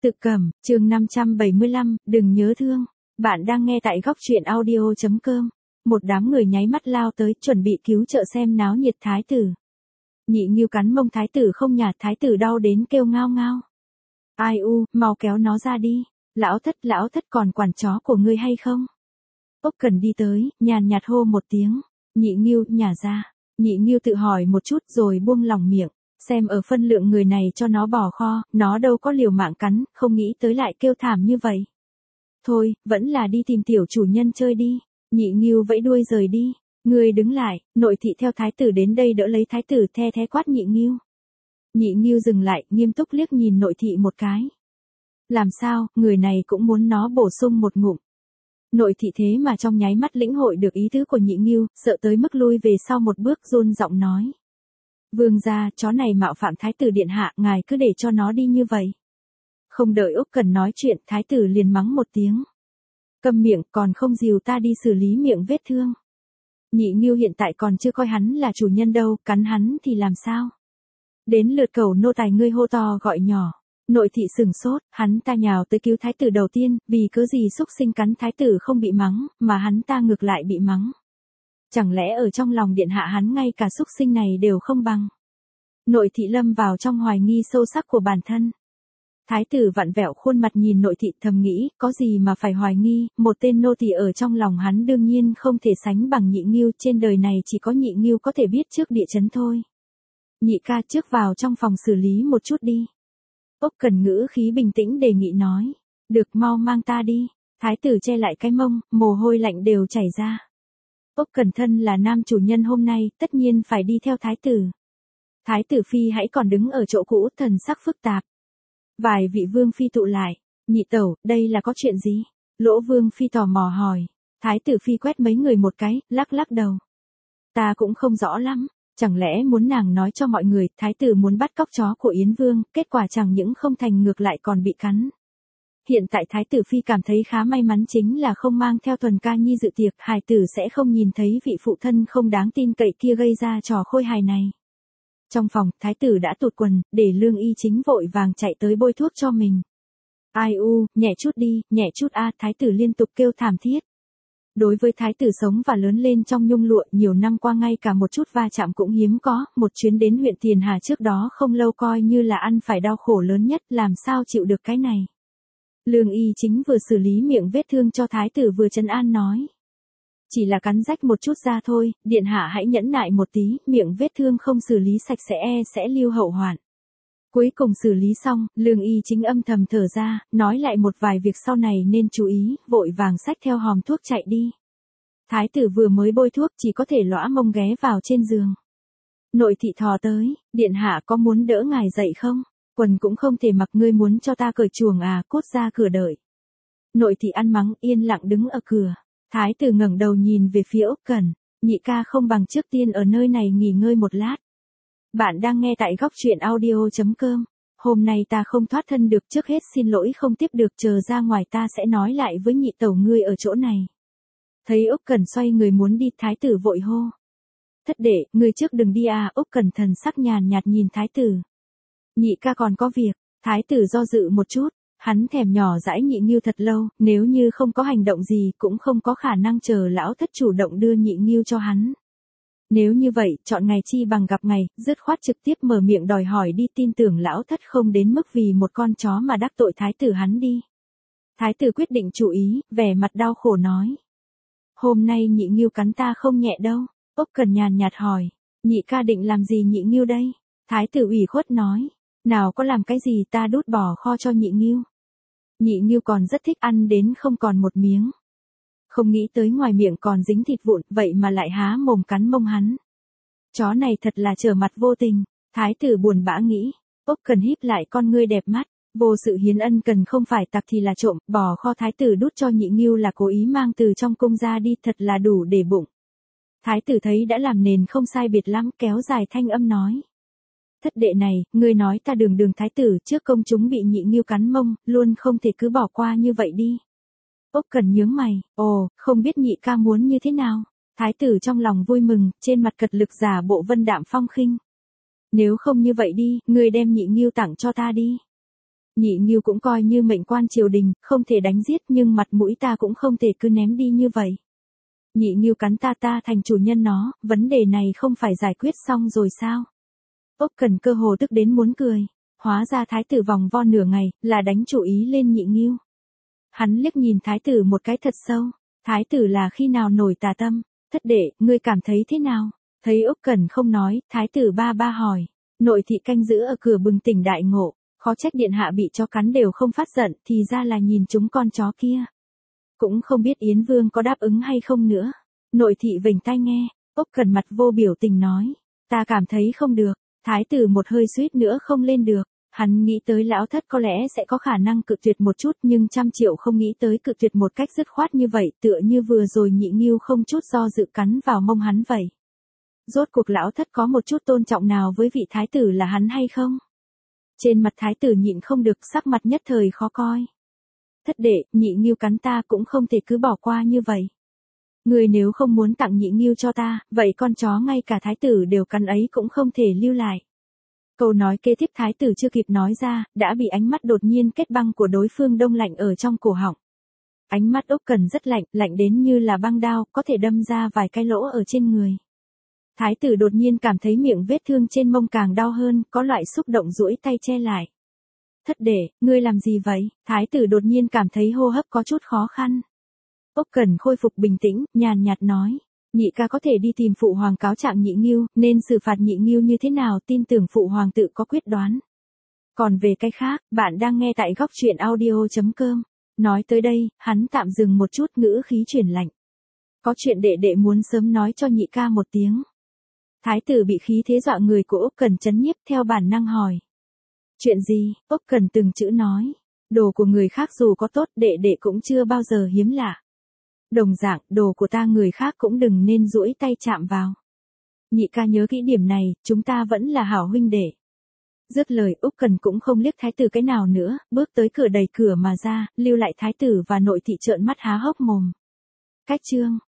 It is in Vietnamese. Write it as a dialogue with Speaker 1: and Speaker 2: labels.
Speaker 1: Tự Cẩm, chương 575, đừng nhớ thương. Bạn đang nghe tại góc truyện audio.com. Một đám người nháy mắt lao tới, chuẩn bị cứu trợ xem náo nhiệt thái tử. Nhị Ngưu cắn mông thái tử không nhả, thái tử đau đến kêu ngao ngao. Ai u, mau kéo nó ra đi. Lão thất còn quản chó của ngươi hay không? Ốc Cần đi tới, nhàn nhạt hô một tiếng. Nhị Ngưu, nhả ra. Nhị Ngưu tự hỏi một chút rồi buông lỏng miệng. Xem ở phân lượng người này cho nó bỏ kho, nó đâu có liều mạng cắn, không nghĩ tới lại kêu thảm như vậy. Thôi, vẫn là đi tìm tiểu chủ nhân chơi đi. Nhị Ngưu vẫy đuôi rời đi. Ngươi đứng lại, nội thị theo thái tử đến đây đỡ lấy thái tử, the thé quát Nhị Ngưu. Nhị Ngưu dừng lại, nghiêm túc liếc nhìn nội thị một cái. Làm sao, người này cũng muốn nó bổ sung một ngụm. Nội thị thế mà trong nháy mắt lĩnh hội được ý tứ của Nhị Ngưu, sợ tới mức lui về sau một bước run giọng nói. Vương gia, chó này mạo phạm thái tử điện hạ, ngài cứ để cho nó đi như vậy. Không đợi Úc Cần nói chuyện, thái tử liền mắng một tiếng. Câm miệng, còn không dìu ta đi xử lý miệng vết thương. Nhị Ngưu hiện tại còn chưa coi hắn là chủ nhân đâu, cắn hắn thì làm sao? Đến lượt cầu nô tài ngươi hô to gọi nhỏ. Nội thị sửng sốt, hắn ta nhào tới cứu thái tử đầu tiên, vì cớ gì xúc sinh cắn thái tử không bị mắng, mà hắn ta ngược lại bị mắng. Chẳng lẽ ở trong lòng điện hạ hắn ngay cả xúc sinh này đều không bằng. Nội thị lâm vào trong hoài nghi sâu sắc của bản thân. Thái tử vặn vẹo khuôn mặt nhìn nội thị thầm nghĩ, có gì mà phải hoài nghi, một tên nô tỳ ở trong lòng hắn đương nhiên không thể sánh bằng Nhị Ngưu, trên đời này chỉ có Nhị Ngưu có thể biết trước địa chấn thôi. Nhị ca trước vào trong phòng xử lý một chút đi. Ốc Cần ngữ khí bình tĩnh đề nghị nói. Được, mau mang ta đi. Thái tử che lại cái mông, mồ hôi lạnh đều chảy ra. Ốc Cần thân là nam chủ nhân hôm nay, tất nhiên phải đi theo thái tử. Thái tử phi hãy còn đứng ở chỗ cũ, thần sắc phức tạp. Vài vị vương phi tụ lại. Nhị tẩu, đây là có chuyện gì? Lỗ vương phi tò mò hỏi. Thái tử phi quét mấy người một cái, lắc đầu. Ta cũng không rõ lắm. Chẳng lẽ muốn nàng nói cho mọi người, thái tử muốn bắt cóc chó của Yến Vương, kết quả chẳng những không thành ngược lại còn bị cắn. Hiện tại thái tử phi cảm thấy khá may mắn chính là không mang theo Thuần Ca Nhi dự tiệc, hài tử sẽ không nhìn thấy vị phụ thân không đáng tin cậy kia gây ra trò khôi hài này. Trong phòng, thái tử đã tụt quần, để Lương Y Chính vội vàng chạy tới bôi thuốc cho mình. Ai u, nhẹ chút đi, nhẹ chút a, thái tử liên tục kêu thảm thiết. Đối với thái tử sống và lớn lên trong nhung lụa nhiều năm qua ngay cả một chút va chạm cũng hiếm có, một chuyến đến huyện Tiền Hà trước đó không lâu coi như là ăn phải đau khổ lớn nhất, làm sao chịu được cái này. Lương Y Chính vừa xử lý miệng vết thương cho thái tử vừa trấn an nói. Chỉ là cắn rách một chút ra thôi, điện hạ hãy nhẫn nại một tí, miệng vết thương không xử lý sạch sẽ lưu hậu hoạn. Cuối cùng xử lý xong, Lương Y Chính âm thầm thở ra, nói lại một vài việc sau này nên chú ý, vội vàng xách theo hòm thuốc chạy đi. Thái tử vừa mới bôi thuốc chỉ có thể lõa mông ghé vào trên giường. Nội thị thò tới, điện hạ có muốn đỡ ngài dậy không? Quần cũng không thể mặc, ngươi muốn cho ta cởi chuồng à, cút ra cửa đợi. Nội thị ăn mắng, yên lặng đứng ở cửa. Thái tử ngẩng đầu nhìn về phía Úc Cần, nhị ca không bằng trước tiên ở nơi này nghỉ ngơi một lát. Bạn đang nghe tại góc truyện audio.com. Hôm nay ta không thoát thân được, trước hết xin lỗi không tiếp được, chờ ra ngoài ta sẽ nói lại với nhị tẩu ngươi ở chỗ này. Thấy Úc Cần xoay người muốn đi, thái tử vội hô. Thất đệ, ngươi trước đừng đi à, Úc Cần thần sắc nhàn nhạt nhìn thái tử. Nhị ca còn có việc, thái tử do dự một chút, hắn thèm nhỏ dãi Nhị Ngưu thật lâu, nếu như không có hành động gì cũng không có khả năng chờ lão thất chủ động đưa Nhị Ngưu cho hắn. Nếu như vậy, chọn ngày chi bằng gặp ngày, dứt khoát trực tiếp mở miệng đòi hỏi đi, tin tưởng lão thất không đến mức vì một con chó mà đắc tội thái tử hắn đi. Thái tử quyết định chủ ý, vẻ mặt đau khổ nói. Hôm nay Nhị Ngưu cắn ta không nhẹ đâu. Úc Cần nhàn nhạt hỏi. Nhị ca định làm gì Nhị Ngưu đây? Thái tử ủy khuất nói. Nào có làm cái gì, ta đút bò kho cho Nhị Ngưu. Nhị Ngưu còn rất thích ăn đến không còn một miếng. Không nghĩ tới ngoài miệng còn dính thịt vụn, vậy mà lại há mồm cắn mông hắn. Chó này thật là trở mặt vô tình. Thái tử buồn bã nghĩ. Úc Cần híp lại con ngươi đẹp mắt. Vô sự hiến ân cần không phải tặc thì là trộm, bò kho thái tử đút cho Nhị Ngưu là cố ý mang từ trong cung ra đi, thật là đủ để bụng. Thái tử thấy đã làm nền không sai biệt lắm, kéo dài thanh âm nói. Thất đệ này, ngươi nói ta đường thái tử trước công chúng bị Nhị Ngưu cắn mông, luôn không thể cứ bỏ qua như vậy đi. Úc Cần nhướng mày, ồ, không biết nhị ca muốn như thế nào. Thái tử trong lòng vui mừng, trên mặt cật lực giả bộ vân đạm phong khinh. Nếu không như vậy đi, ngươi đem Nhị Ngưu tặng cho ta đi. Nhị Nghiêu cũng coi như mệnh quan triều đình, không thể đánh giết nhưng mặt mũi ta cũng không thể cứ ném đi như vậy. Nhị Nghiêu cắn ta thành chủ nhân nó, vấn đề này không phải giải quyết xong rồi sao? Úc Cần cơ hồ tức đến muốn cười. Hóa ra thái tử vòng vo nửa ngày, là đánh chủ ý lên Nhị Nghiêu. Hắn liếc nhìn thái tử một cái thật sâu. Thái tử là khi nào nổi tà tâm? Thất đệ, ngươi cảm thấy thế nào? Thấy Úc Cần không nói, thái tử ba hỏi. Nội thị canh giữ ở cửa bừng tỉnh đại ngộ. Khó trách điện hạ bị chó cắn đều không phát giận, thì ra là nhìn chúng con chó kia. Cũng không biết Yến Vương có đáp ứng hay không nữa. Nội thị vểnh tai nghe, Úc Cần mặt vô biểu tình nói. Ta cảm thấy không được. Thái tử một hơi suýt nữa không lên được. Hắn nghĩ tới lão thất có lẽ sẽ có khả năng cự tuyệt một chút nhưng 100.000.000 không nghĩ tới cự tuyệt một cách dứt khoát như vậy, tựa như vừa rồi Nhị Nghiêu không chút do dự cắn vào mông hắn vậy. Rốt cuộc lão thất có một chút tôn trọng nào với vị thái tử là hắn hay không? Trên mặt thái tử nhịn không được, sắc mặt nhất thời khó coi. Thất đệ, Nhị Nghiêu cắn ta cũng không thể cứ bỏ qua như vậy. Người nếu không muốn tặng Nhị Nghiêu cho ta, vậy con chó ngay cả thái tử đều cắn ấy cũng không thể lưu lại. Câu nói kế tiếp thái tử chưa kịp nói ra, đã bị ánh mắt đột nhiên kết băng của đối phương đông lạnh ở trong cổ họng. Ánh mắt Úc Cần rất lạnh, lạnh đến như là băng đao, có thể đâm ra vài cái lỗ ở trên người. Thái tử đột nhiên cảm thấy miệng vết thương trên mông càng đau hơn, có loại xúc động duỗi tay che lại. Thất đệ, ngươi làm gì vậy? Thái tử đột nhiên cảm thấy hô hấp có chút khó khăn. Úc Cần khôi phục bình tĩnh, nhàn nhạt nói. Nhị ca có thể đi tìm phụ hoàng cáo trạng Nhị Nghiêu, nên xử phạt Nhị Nghiêu như thế nào tin tưởng phụ hoàng tự có quyết đoán. Còn về cái khác, bạn đang nghe tại góc truyện audio.com. Nói tới đây, hắn tạm dừng một chút, ngữ khí chuyển lạnh. Có chuyện đệ đệ muốn sớm nói cho nhị ca một tiếng. Thái tử bị khí thế dọa người của Úc Cần chấn nhiếp, theo bản năng hỏi. Chuyện gì? Úc Cần từng chữ nói. Đồ của người khác dù có tốt, đệ đệ cũng chưa bao giờ hiếm lạ. Đồng dạng, đồ của ta người khác cũng đừng nên duỗi tay chạm vào. Nhị ca nhớ kỹ điểm này, chúng ta vẫn là hảo huynh đệ. Dứt lời, Úc Cần cũng không liếc thái tử cái nào nữa, bước tới cửa đẩy cửa mà ra, lưu lại thái tử và nội thị trợn mắt há hốc mồm. Cách chương